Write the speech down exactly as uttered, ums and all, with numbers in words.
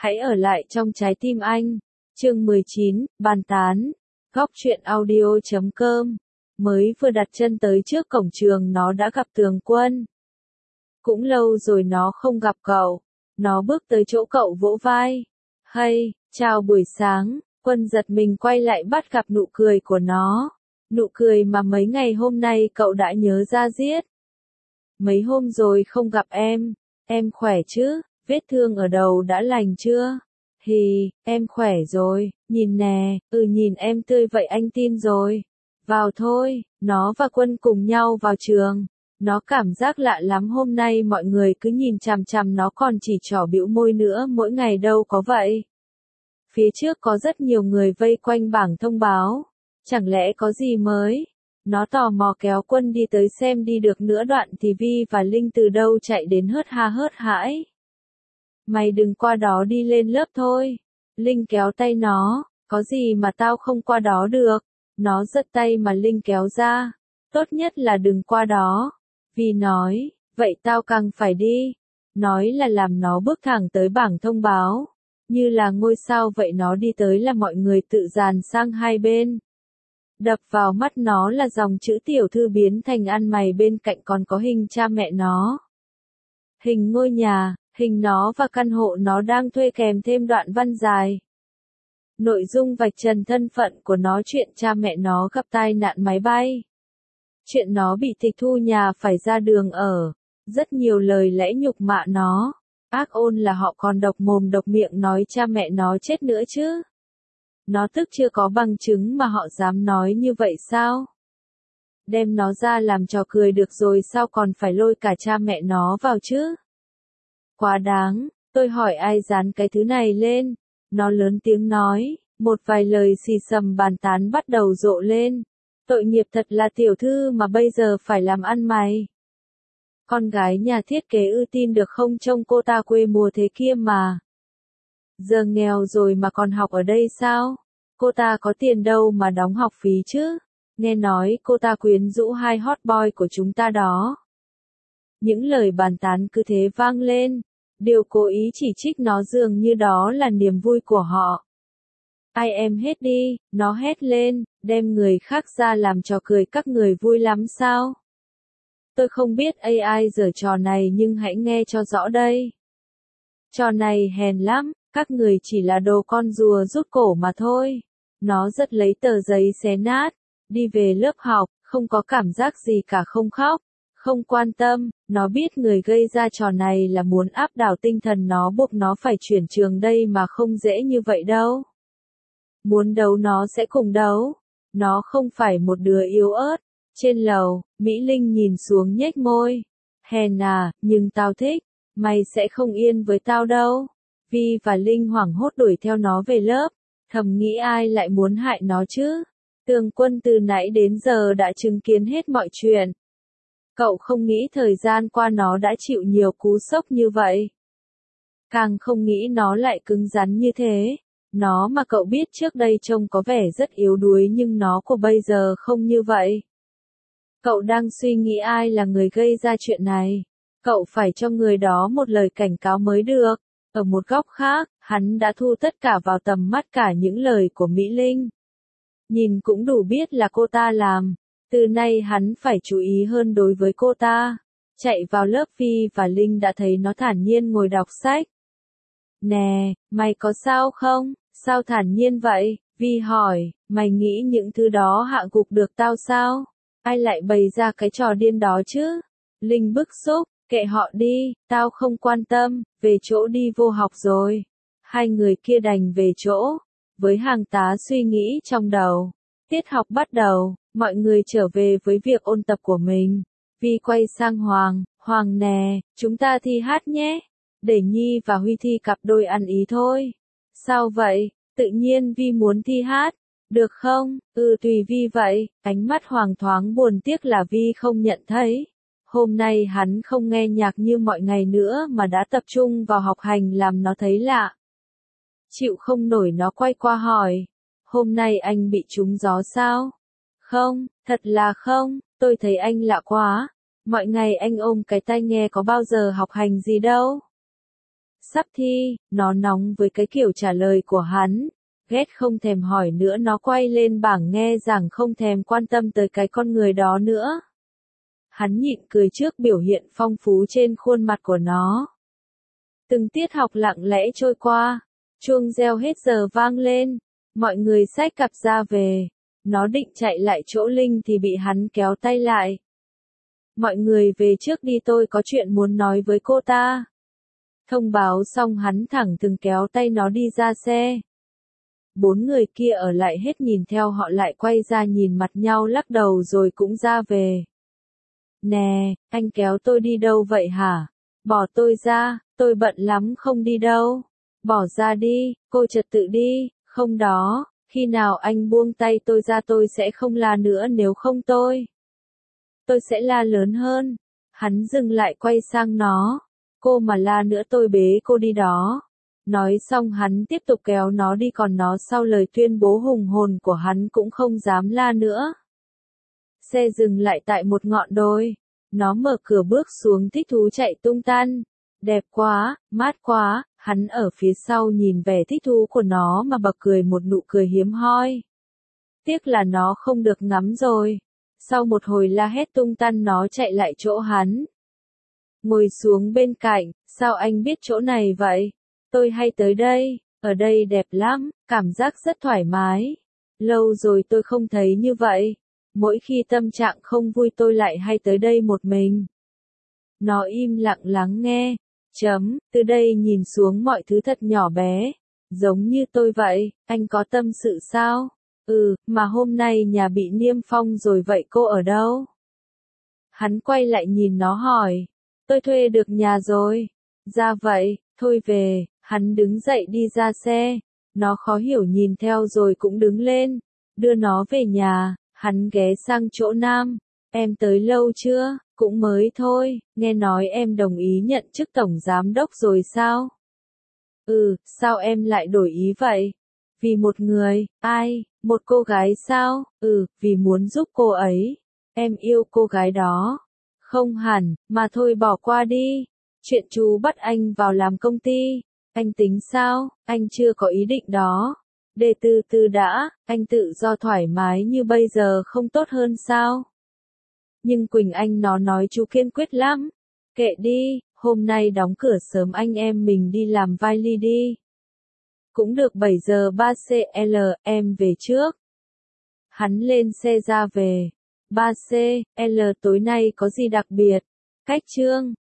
hãy ở lại trong trái tim anh. Chương mười chín, bàn tán. Góc truyện audio chấm com. Mới vừa đặt chân tới trước cổng trường nó đã gặp Tường Quân. Cũng lâu rồi nó không gặp cậu. Nó bước tới chỗ cậu vỗ vai. Hay, chào buổi sáng. Quân giật mình quay lại bắt gặp nụ cười của nó. Nụ cười mà mấy ngày hôm nay cậu đã nhớ ra giết. Mấy hôm rồi không gặp em. Em khỏe chứ? Vết thương ở đầu đã lành chưa? Hì, em khỏe rồi, nhìn nè, ừ nhìn em tươi vậy anh tin rồi. Vào thôi, nó và Quân cùng nhau vào trường. Nó cảm giác lạ lắm hôm nay mọi người cứ nhìn chằm chằm nó còn chỉ trỏ bĩu môi nữa mỗi ngày đâu có vậy. Phía trước có rất nhiều người vây quanh bảng thông báo. Chẳng lẽ có gì mới? Nó tò mò kéo Quân đi tới xem đi được nữa đoạn thì Vi và Linh từ đâu chạy đến hớt ha hớt hãi. Mày đừng qua đó đi lên lớp thôi. Linh kéo tay nó, có gì mà tao không qua đó được. Nó giật tay mà Linh kéo ra. Tốt nhất là đừng qua đó. Vi nói, vậy tao càng phải đi. Nói là làm nó bước thẳng tới bảng thông báo. Như là ngôi sao vậy nó đi tới là mọi người tự dàn sang hai bên. Đập vào mắt nó là dòng chữ tiểu thư biến thành ăn mày bên cạnh còn có hình cha mẹ nó. Hình ngôi nhà, hình nó và căn hộ nó đang thuê kèm thêm đoạn văn dài. Nội dung vạch trần thân phận của nó chuyện cha mẹ nó gặp tai nạn máy bay. Chuyện nó bị tịch thu nhà phải ra đường ở. Rất nhiều lời lẽ nhục mạ nó. Ác ôn là họ còn độc mồm độc miệng nói cha mẹ nó chết nữa chứ. Nó tức chưa có bằng chứng mà họ dám nói như vậy sao? Đem nó ra làm trò cười được rồi sao còn phải lôi cả cha mẹ nó vào chứ? Quá đáng, tôi hỏi ai dán cái thứ này lên? Nó lớn tiếng nói, một vài lời xì xầm bàn tán bắt đầu rộ lên. Tội nghiệp thật là tiểu thư mà bây giờ phải làm ăn mày. Con gái nhà thiết kế ư tin được không trông cô ta quê mùa thế kia mà. Giờ nghèo rồi mà còn học ở đây sao? Cô ta có tiền đâu mà đóng học phí chứ? Nghe nói cô ta quyến rũ hai hot boy của chúng ta đó. Những lời bàn tán cứ thế vang lên. Điều cố ý chỉ trích nó dường như đó là niềm vui của họ. Ai em hết đi, nó hét lên, đem người khác ra làm trò cười các người vui lắm sao? Tôi không biết a i giở trò này nhưng hãy nghe cho rõ đây. Trò này hèn lắm, các người chỉ là đồ con rùa rút cổ mà thôi. Nó giật lấy tờ giấy xé nát, đi về lớp học, không có cảm giác gì cả không khóc, không quan tâm, nó biết người gây ra trò này là muốn áp đảo tinh thần nó buộc nó phải chuyển trường đây mà không dễ như vậy đâu. Muốn đấu nó sẽ cùng đấu, nó không phải một đứa yếu ớt. Trên lầu, Mỹ Linh nhìn xuống nhếch môi. Hèn à, nhưng tao thích, mày sẽ không yên với tao đâu. Vi và Linh hoảng hốt đuổi theo nó về lớp, thầm nghĩ ai lại muốn hại nó chứ. Tường Quân từ nãy đến giờ đã chứng kiến hết mọi chuyện. Cậu không nghĩ thời gian qua nó đã chịu nhiều cú sốc như vậy. Càng không nghĩ nó lại cứng rắn như thế. Nó mà cậu biết trước đây trông có vẻ rất yếu đuối nhưng nó của bây giờ không như vậy. Cậu đang suy nghĩ ai là người gây ra chuyện này. Cậu phải cho người đó một lời cảnh cáo mới được. Ở một góc khác, hắn đã thu tất cả vào tầm mắt cả những lời của Mỹ Linh. Nhìn cũng đủ biết là cô ta làm. Từ nay hắn phải chú ý hơn đối với cô ta. Chạy vào lớp Vi và Linh đã thấy nó thản nhiên ngồi đọc sách. Nè, mày có sao không? Sao thản nhiên vậy? Vi hỏi, mày nghĩ những thứ đó hạ gục được tao sao? Ai lại bày ra cái trò điên đó chứ? Linh bức xúc, kệ họ đi, tao không quan tâm, về chỗ đi vô học rồi. Hai người kia đành về chỗ, với hàng tá suy nghĩ trong đầu. Tiết học bắt đầu, mọi người trở về với việc ôn tập của mình. Vi quay sang Hoàng, Hoàng nè, chúng ta thi hát nhé. Để Nhi và Huy thi cặp đôi ăn ý thôi. Sao vậy? Tự nhiên Vi muốn thi hát. Được không? Ừ tùy Vi vậy. Ánh mắt Hoàng thoáng buồn tiếc là Vi không nhận thấy. Hôm nay hắn không nghe nhạc như mọi ngày nữa mà đã tập trung vào học hành làm nó thấy lạ. Chịu không nổi nó quay qua hỏi. Hôm nay anh bị trúng gió sao? Không, thật là không, tôi thấy anh lạ quá. Mọi ngày anh ôm cái tai nghe có bao giờ học hành gì đâu. Sắp thi, nó nóng với cái kiểu trả lời của hắn. Ghét không thèm hỏi nữa, nó quay lên bảng nghe giảng không thèm quan tâm tới cái con người đó nữa. Hắn nhịn cười trước biểu hiện phong phú trên khuôn mặt của nó. Từng tiết học lặng lẽ trôi qua, chuông reo hết giờ vang lên, mọi người xách cặp ra về. Nó định chạy lại chỗ Linh thì bị hắn kéo tay lại. Mọi người về trước đi, tôi có chuyện muốn nói với cô ta. Thông báo xong hắn thẳng thừng kéo tay nó đi ra xe. Bốn người kia ở lại hết nhìn theo họ, lại quay ra nhìn mặt nhau lắc đầu rồi cũng ra về. Nè, anh kéo tôi đi đâu vậy hả? Bỏ tôi ra, tôi bận lắm không đi đâu. Bỏ ra đi, cô trật tự đi, không đó, khi nào anh buông tay tôi ra tôi sẽ không la nữa, nếu không tôi. Tôi sẽ la lớn hơn. Hắn dừng lại quay sang nó. Cô mà la nữa tôi bế cô đi đó. Nói xong hắn tiếp tục kéo nó đi, còn nó sau lời tuyên bố hùng hồn của hắn cũng không dám la nữa. Xe dừng lại tại một ngọn đồi. Nó mở cửa bước xuống thích thú chạy tung tăng. Đẹp quá, mát quá, hắn ở phía sau nhìn vẻ thích thú của nó mà bật cười một nụ cười hiếm hoi. Tiếc là nó không được ngắm rồi. Sau một hồi la hét tung tăng nó chạy lại chỗ hắn. Ngồi xuống bên cạnh, sao anh biết chỗ này vậy? Tôi hay tới đây, ở đây đẹp lắm, cảm giác rất thoải mái. Lâu rồi tôi không thấy như vậy. Mỗi khi tâm trạng không vui tôi lại hay tới đây một mình. Nó im lặng lắng nghe. Chấm, từ đây nhìn xuống mọi thứ thật nhỏ bé. Giống như tôi vậy, anh có tâm sự sao? Ừ, mà hôm nay nhà bị niêm phong rồi, vậy cô ở đâu? Hắn quay lại nhìn nó hỏi. Tôi thuê được nhà rồi. Ra vậy, thôi về. Hắn đứng dậy đi ra xe. Nó khó hiểu nhìn theo rồi cũng đứng lên. Đưa nó về nhà. Hắn ghé sang chỗ Nam. Em tới lâu chưa? Cũng mới thôi. Nghe nói em đồng ý nhận chức tổng giám đốc rồi sao? Ừ, sao em lại đổi ý vậy? Vì một người. Ai? Một cô gái sao? Ừ, vì muốn giúp cô ấy. Em yêu cô gái đó. Không hẳn, mà thôi bỏ qua đi. Chuyện chú bắt anh vào làm công ty. Anh tính sao? Anh chưa có ý định đó. Để từ từ đã, anh tự do thoải mái như bây giờ không tốt hơn sao? Nhưng Quỳnh Anh nó nói chú kiên quyết lắm. Kệ đi, hôm nay đóng cửa sớm, anh em mình đi làm vai ly đi. Cũng được, bảy giờ ba xê lờ, em về trước. Hắn lên xe ra về. ba xê lờ tối nay có gì đặc biệt? Cách chương